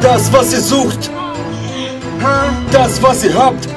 Das, was ihr sucht, das, was ihr habt,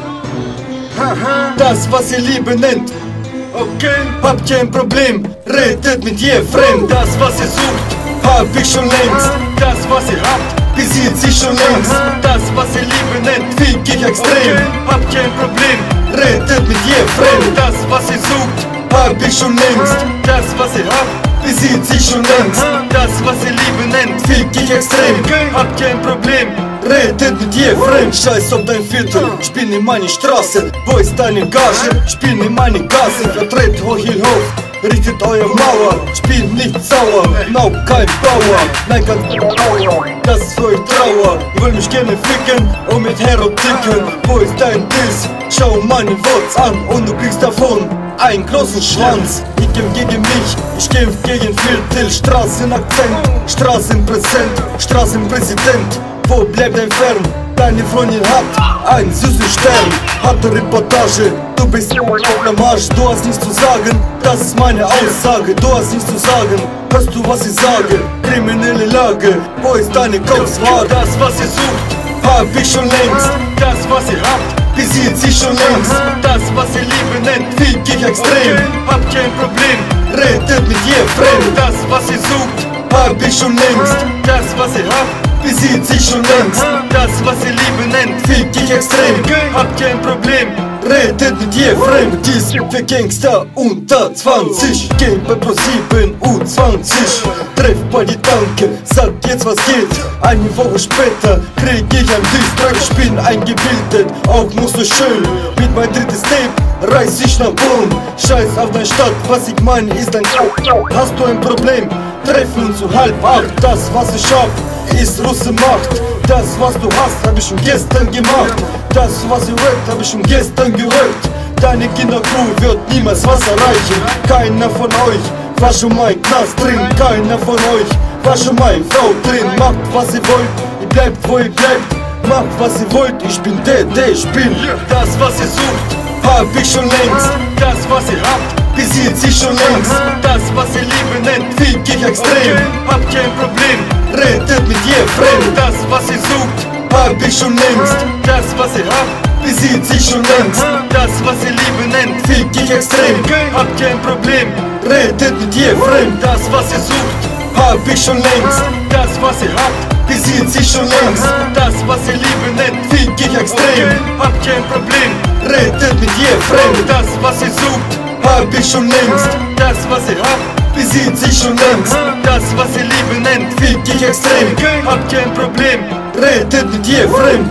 das, was ihr Liebe nennt. Okay, habt ihr ein Problem, redet mit ihr fremd. Das, was ihr sucht, hab ich schon längst. Das, was ihr habt, besiegt sich schon längst. Das, was ihr Liebe nennt, fick ich extrem. Habt ihr ein Problem, redet mit ihr fremd. Das, was ihr sucht, hab ich schon längst. Das, was ihr habt, besiegt sich schon längst. Das, was ihr Liebe nennt, fick ich extrem. Habt ihr ein Problem, redet mit ihr fremd. Scheiß auf dein Viertel, spiel in meine Straße. Wo ist deine Gage? Spiel in meine Gase. Vertretet hoch hier hoch, richtet eure Mauer. Spielt nicht sauer, no, kein Bauer. Nein, kein Bauer, das ist für euch Trauer. Ihr wollt mich gerne ficken und mit Hero ticken. Wo ist dein Diss? Schau meine Worts an und du kriegst davon einen großen Schwanz. Ich kämpf gegen mich, ich kämpf gegen Viertel. Straßenakzent, Straßenpräsent, Straßenpräsident. Wo bleibt dein Fern? Deine Freundin hat einen süßen Stern. Harte Reportage, du bist auf dem Marsch. Du hast nichts zu sagen, das ist meine Aussage. Du hast nichts zu sagen, hörst du was ich sage? Kriminelle Lage, wo ist deine Kopfhaar? Das, was ihr sucht, hab ich schon längst. Das, was ihr habt, besiegt sich schon längst. Das, was ihr Liebe nennt, fick ich extrem. Habt ihr ein Problem, redet mit ihr fremd. Das, was ihr sucht, hab ich schon längst. Das, was ihr habt, besiegt sich schon längst. Das, was ihr Liebe nennt, fick ich extrem. Habt ihr ein Problem, redet mit ihr fremd. Dies für Gangster unter 20. Game bei Pro7 U20. Treff bei die Tanke, sag jetzt was geht. Eine Woche später krieg ich ein Distrack. Ich bin eingebildet, auch nur so schön. Mit mein drittes Tape reiß ich nach Bonn. Scheiß auf deine Stadt, was ich meine ist ein Hast du ein Problem? Treffen uns um 7:30. Das, was ich hab, ist Russe Macht. Das, was du hast, hab ich schon gestern gemacht. Das, was ihr rappt, hab ich schon gestern gehört. Deine Kindercrew wird niemals was erreichen. Keiner von euch war schon mal im Knast drin. Keiner von euch war schon mal in Frau drin. Macht was ihr wollt, ihr bleibt wo ihr bleibt. Macht was ihr wollt, ich bin der ich bin. Das, was ihr sucht, hab ich schon längst. Das, was ihr habt, besiegt sich schon längst. Das, was ihr Liebe nennt, fick ich extrem. Habt ihr ein Problem, redet mit ihr fremd. Das, was ihr sucht, hab ich schon längst. Das, was ihr habt, besiegt sich schon längst. Das, was ihr Liebe nennt, fick ich extrem. Habt ihr ein Problem, redet mit ihr fremd. Das, was ihr sucht, hab ich schon längst. Das, was ihr habt, besiegt sich schon längst. Das, was ihr Liebe nennt, fick ich extrem. Habt ihr ein Problem, redet mit ihr fremd. Das, was ihr sucht, hab ich schon längst. Das, was ihr habt, besiegt sich schon längst. Das, was ihr Liebe nennt, fick ich extrem. Habt ihr ein Problem, redet mit ihr fremd.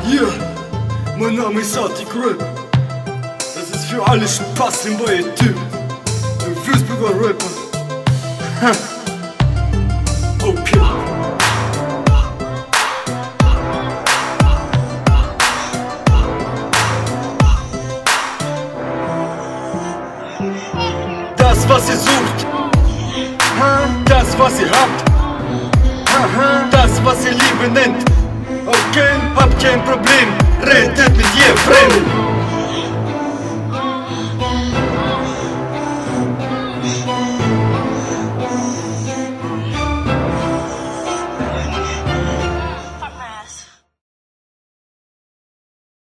Mein Name ist Arctic Rap. Das ist für alle Spaß im neue Typ. Ein Würzburger Rapper. Okay. Das, was ihr sucht, das, was ihr habt, das, was ihr Liebe nennt. Okay, habt ihr ein Problem, redet mit